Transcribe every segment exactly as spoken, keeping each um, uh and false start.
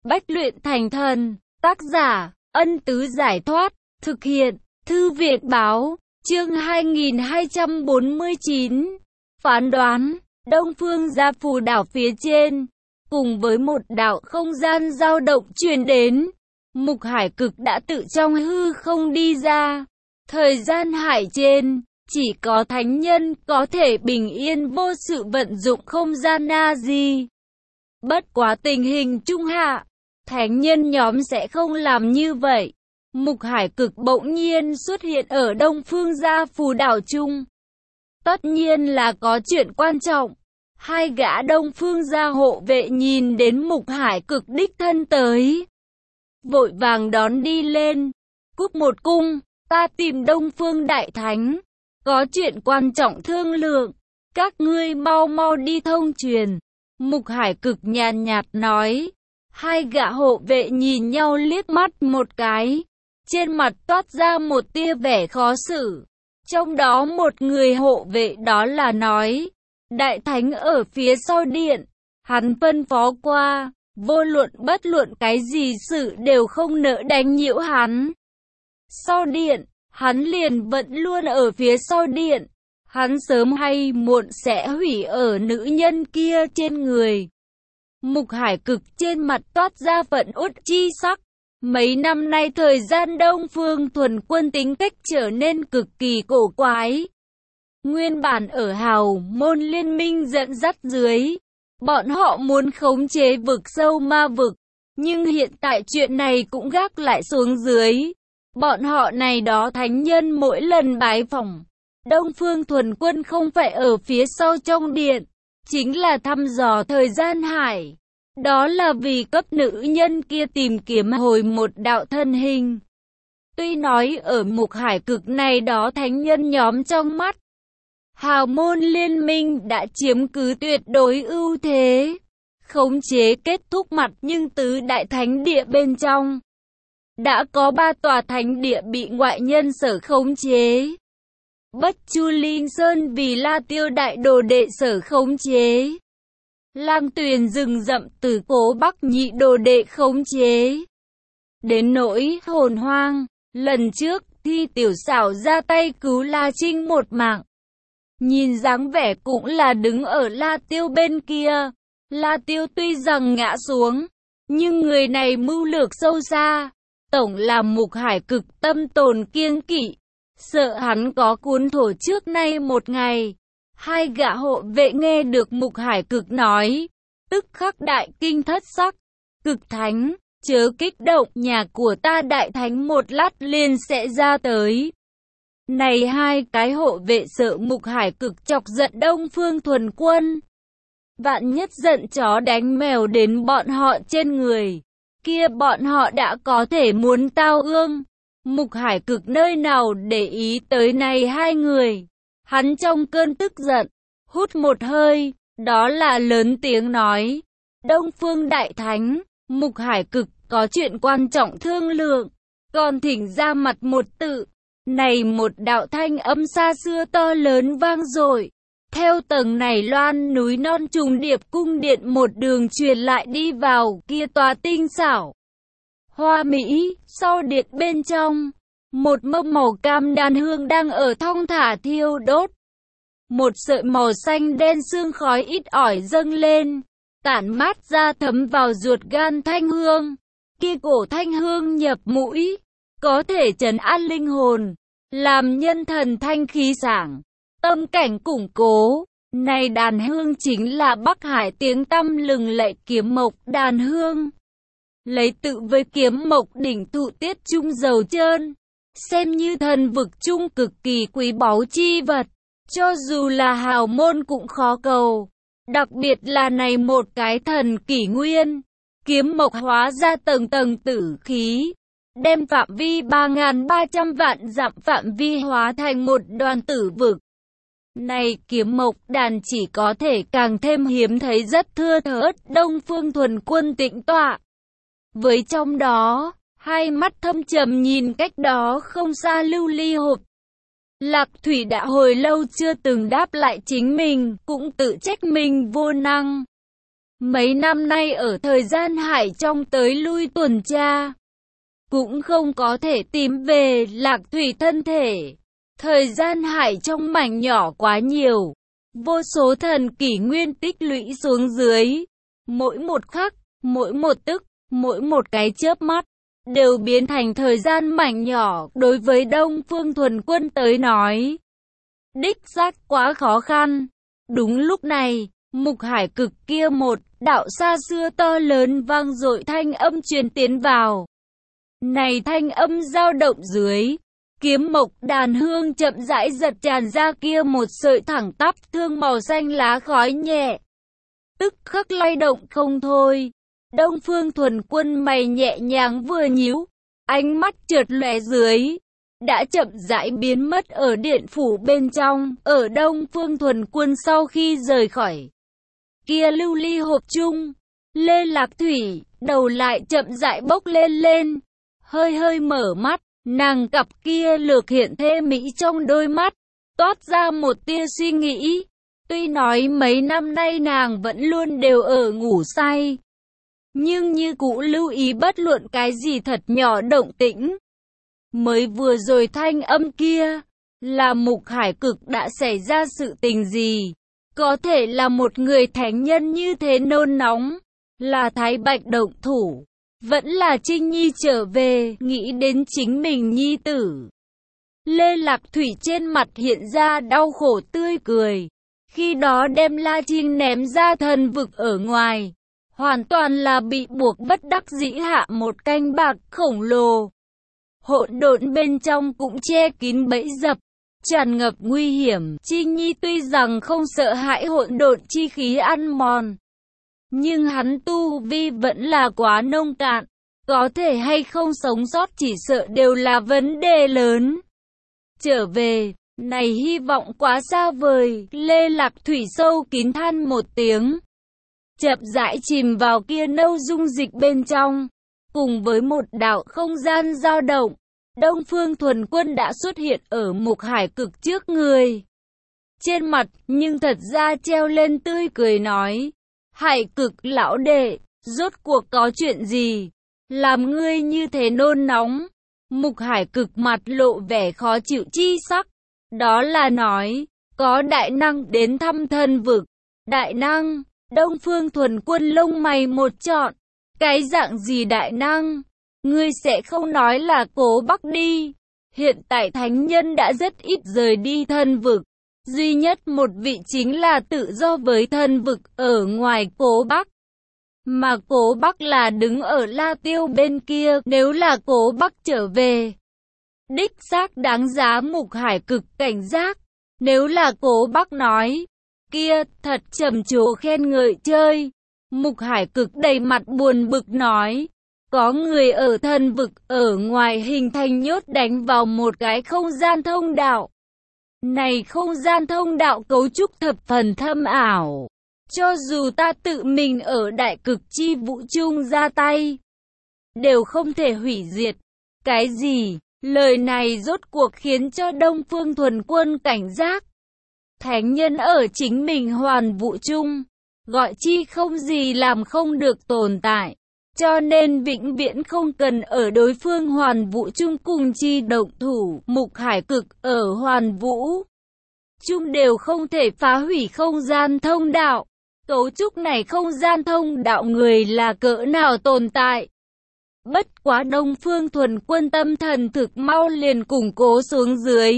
Bách luyện thành thần, tác giả, Ân Tứ Giải Thoát, thực hiện, Thư viện Báo, chương hai nghìn hai trăm bốn mươi chín. Phán đoán, Đông Phương Gia Phù đảo phía trên, cùng với một đạo không gian dao động truyền đến, Mục Hải Cực đã tự trong hư không đi ra. Thời gian hải trên, chỉ có thánh nhân có thể bình yên vô sự vận dụng không gian na-di. Bất quá tình hình trung hạ, thánh nhân nhóm sẽ không làm như vậy. Mục Hải Cực bỗng nhiên xuất hiện ở Đông Phương Gia Phù đảo trung. Tất nhiên là có chuyện quan trọng. Hai gã Đông Phương Gia hộ vệ nhìn đến Mục Hải Cực đích thân tới, vội vàng đón đi lên. Cúc một cung, ta tìm Đông Phương Đại Thánh, có chuyện quan trọng thương lượng, các ngươi mau mau đi thông truyền. Mục Hải Cực nhàn nhạt nói. Hai gã hộ vệ nhìn nhau liếc mắt một cái, trên mặt toát ra một tia vẻ khó xử. Trong đó một người hộ vệ đó là nói, Đại Thánh ở phía sau điện, hắn phân phó qua, vô luận bất luận cái gì sự đều không nỡ đánh nhiễu hắn. Sau điện, hắn liền vẫn luôn ở phía sau điện, hắn sớm hay muộn sẽ hủy ở nữ nhân kia trên người. Mục Hải Cực trên mặt toát ra phẫn uất chi sắc. Mấy năm nay thời gian Đông Phương Thuần Quân tính cách trở nên cực kỳ cổ quái. Nguyên bản ở Hào Môn Liên minh dẫn dắt dưới, bọn họ muốn khống chế vực sâu ma vực, nhưng hiện tại chuyện này cũng gác lại xuống dưới. Bọn họ này đó thánh nhân mỗi lần bái phỏng Đông Phương Thuần Quân không phải ở phía sau trong điện, chính là thăm dò thời gian hải. Đó là vì cấp nữ nhân kia tìm kiếm hồi một đạo thân hình. Tuy nói ở Mục Hải Cực này đó thánh nhân nhóm trong mắt, Hào Môn Liên minh đã chiếm cứ tuyệt đối ưu thế, khống chế kết thúc mặt, nhưng tứ đại thánh địa bên trong đã có ba tòa thánh địa bị ngoại nhân sở khống chế. Bất Chu Linh Sơn vì La Tiêu đại đồ đệ sở khống chế. Lam Tuyền rừng rậm từ Cố Bắc nhị đồ đệ khống chế. Đến nỗi Hồn Hoang, lần trước Thi Tiểu Xảo ra tay cứu La Trinh một mạng. Nhìn dáng vẻ cũng là đứng ở La Tiêu bên kia. La Tiêu tuy rằng ngã xuống, nhưng người này mưu lược sâu xa, tổng làm Mục Hải Cực tâm tồn kiêng kỵ, sợ hắn có cuốn thổ trước nay một ngày. Hai gã hộ vệ nghe được Mục Hải Cực nói, tức khắc đại kinh thất sắc. Cực Thánh, chớ kích động, nhà của ta Đại Thánh một lát liền sẽ ra tới. Này hai cái hộ vệ sợ Mục Hải Cực chọc giận Đông Phương Thuần Quân, vạn nhất giận chó đánh mèo đến bọn họ trên người, kia bọn họ đã có thể muốn tao ương. Mục Hải Cực nơi nào để ý tới này hai người. Hắn trong cơn tức giận, hút một hơi, đó là lớn tiếng nói, Đông Phương Đại Thánh, Mục Hải Cực có chuyện quan trọng thương lượng, còn thỉnh ra mặt một tự. Này một đạo thanh âm xa xưa to lớn vang dội, theo tầng này loan núi non trùng điệp cung điện một đường truyền lại đi vào kia tòa tinh xảo hoa mỹ. Sau điện bên trong, một mâm màu cam đàn hương đang ở thong thả thiêu đốt. Một sợi màu xanh đen sương khói ít ỏi dâng lên, tản mát ra thấm vào ruột gan thanh hương. Kia cổ thanh hương nhập mũi, có thể trấn an linh hồn, làm nhân thần thanh khí sảng, tâm cảnh củng cố. Này đàn hương chính là Bắc Hải tiếng tăm lừng lẫy kiếm mộc đàn hương. Lấy tự với kiếm mộc đỉnh thụ tiết trung dầu trơn, xem như thần vực trung cực kỳ quý báu chi vật, cho dù là hào môn cũng khó cầu. Đặc biệt là này một cái thần kỷ nguyên, kiếm mộc hóa ra tầng tầng tử khí, đem phạm vi ba nghìn ba trăm vạn dặm phạm vi hóa thành một đoàn tử vực. Này kiếm mộc đàn chỉ có thể càng thêm hiếm thấy, rất thưa thớt. Đông Phương Thuần Quân tĩnh tọa với trong đó, hai mắt thâm trầm nhìn cách đó không xa lưu ly hộp. Lạc Thủy đã hồi lâu chưa từng đáp lại chính mình, cũng tự trách mình vô năng. Mấy năm nay ở thời gian hải trong tới lui tuần tra, cũng không có thể tìm về Lạc Thủy thân thể. Thời gian hải trong mảnh nhỏ quá nhiều, vô số thần kỷ nguyên tích lũy xuống dưới. Mỗi một khắc, mỗi một tức, mỗi một cái chớp mắt, đều biến thành thời gian mảnh nhỏ. Đối với Đông Phương Thuần Quân tới nói, đích xác quá khó khăn. Đúng lúc này, Mục Hải Cực kia một đạo xa xưa to lớn vang dội thanh âm truyền tiến vào. Này thanh âm dao động dưới, kiếm mộc đàn hương chậm rãi giật tràn ra kia một sợi thẳng tắp thương màu xanh lá khói nhẹ. Tức khắc lay động không thôi. Đông Phương Thuần Quân mày nhẹ nhàng vừa nhíu, ánh mắt chợt lóe dưới, đã chậm rãi biến mất ở điện phủ bên trong. Ở Đông Phương Thuần Quân sau khi rời khỏi kia lưu ly hộp chung, Lê Lạc Thủy đầu lại chậm rãi bốc lên lên, hơi hơi mở mắt, nàng cặp kia lược hiện thê mỹ trong đôi mắt, toát ra một tia suy nghĩ. Tuy nói mấy năm nay nàng vẫn luôn đều ở ngủ say, nhưng như cũ lưu ý bất luận cái gì thật nhỏ động tĩnh. Mới vừa rồi thanh âm kia, là Mục Hải Cực đã xảy ra sự tình gì? Có thể là một người thánh nhân như thế nôn nóng, là Thái Bạch động thủ, vẫn là Trinh Nhi trở về, nghĩ đến chính mình nhi tử. Lê Lạc Thủy trên mặt hiện ra đau khổ tươi cười, khi đó đem La Trinh ném ra thần vực ở ngoài, hoàn toàn là bị buộc bất đắc dĩ hạ một canh bạc khổng lồ. Hỗn độn bên trong cũng che kín bẫy dập, tràn ngập nguy hiểm. Trinh Nhi tuy rằng không sợ hãi hỗn độn chi khí ăn mòn, nhưng hắn tu vi vẫn là quá nông cạn, có thể hay không sống sót chỉ sợ đều là vấn đề lớn. Trở về, này hy vọng quá xa vời. Lê Lạc Thủy sâu kín than một tiếng, chậm rãi chìm vào kia nâu dung dịch bên trong. Cùng với một đạo không gian dao động, Đông Phương Thuần Quân đã xuất hiện ở Mục Hải Cực trước người. Trên mặt nhưng thật ra treo lên tươi cười nói: Hải Cực lão đệ, rốt cuộc có chuyện gì, làm ngươi như thế nôn nóng? Mục Hải Cực mặt lộ vẻ khó chịu chi sắc, đó là nói, có đại năng đến thăm thân vực. Đại năng? Đông Phương Thuần Quân lông mày một trọn, cái dạng gì đại năng? Ngươi sẽ không nói là Cố Bắc đi? Hiện tại thánh nhân đã rất ít rời đi thân vực, duy nhất một vị chính là tự do với thân vực ở ngoài Cố Bắc. Mà Cố Bắc là đứng ở La Tiêu bên kia. Nếu là Cố Bắc trở về, đích xác đáng giá Mục Hải Cực cảnh giác. Nếu là Cố Bắc nói, kia thật trầm trồ khen ngợi chơi. Mục Hải Cực đầy mặt buồn bực nói, có người ở thân vực ở ngoài hình thành nhốt đánh vào một cái không gian thông đạo. Này không gian thông đạo cấu trúc thập phần thâm ảo, cho dù ta tự mình ở đại cực chi vũ trung ra tay, đều không thể hủy diệt. Cái gì? Lời này rốt cuộc khiến cho Đông Phương Thuần Quân cảnh giác. Thánh nhân ở chính mình hoàn vũ chung, gọi chi không gì làm không được tồn tại, cho nên vĩnh viễn không cần ở đối phương hoàn vũ chung cùng chi động thủ. Mục Hải Cực ở hoàn vũ chung đều không thể phá hủy không gian thông đạo. Cấu trúc này không gian thông đạo người là cỡ nào tồn tại? Bất quá Đông Phương Thuần Quân tâm thần thực mau liền củng cố xuống dưới.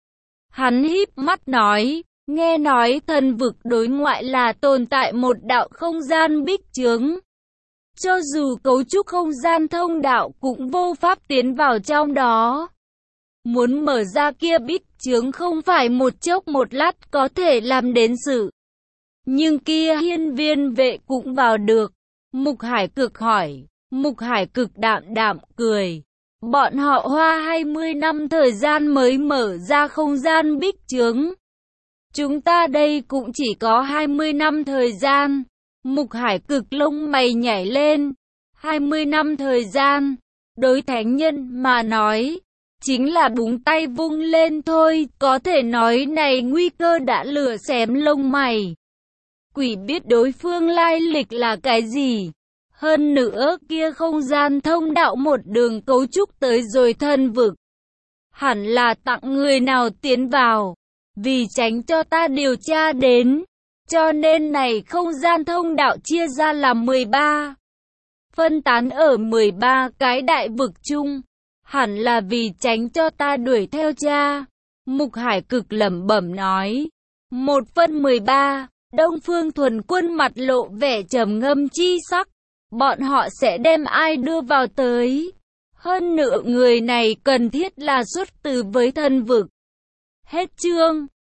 Hắn híp mắt nói, nghe nói thần vực đối ngoại là tồn tại một đạo không gian bích chướng. Cho dù cấu trúc không gian thông đạo cũng vô pháp tiến vào trong đó. Muốn mở ra kia bích chướng không phải một chốc một lát có thể làm đến sự. Nhưng kia hiên viên vệ cũng vào được. Mục Hải Cực hỏi. Mục Hải Cực đạm đạm cười. Bọn họ hoa hai mươi năm thời gian mới mở ra không gian bích chướng. Chúng ta đây cũng chỉ có hai mươi năm thời gian. Mục Hải Cực lông mày nhảy lên. hai mươi năm thời gian, đối thánh nhân mà nói, chính là búng tay vung lên thôi. Có thể nói này nguy cơ đã lửa xém lông mày. Quỷ biết đối phương lai lịch là cái gì. Hơn nữa kia không gian thông đạo một đường cấu trúc tới rồi thân vực. Hẳn là tặng người nào tiến vào. Vì tránh cho ta điều tra đến. Cho nên này không gian thông đạo chia ra làm mười ba. Phân tán ở mười ba cái đại vực chung. Hẳn là vì tránh cho ta đuổi theo cha. Mục Hải Cực lẩm bẩm nói. Một phân mười ba, Đông Phương Thuần Quân mặt lộ vẻ trầm ngâm chi sắc. Bọn họ sẽ đem ai đưa vào tới. Hơn nữa người này cần thiết là xuất từ với thân vực. Hết chương.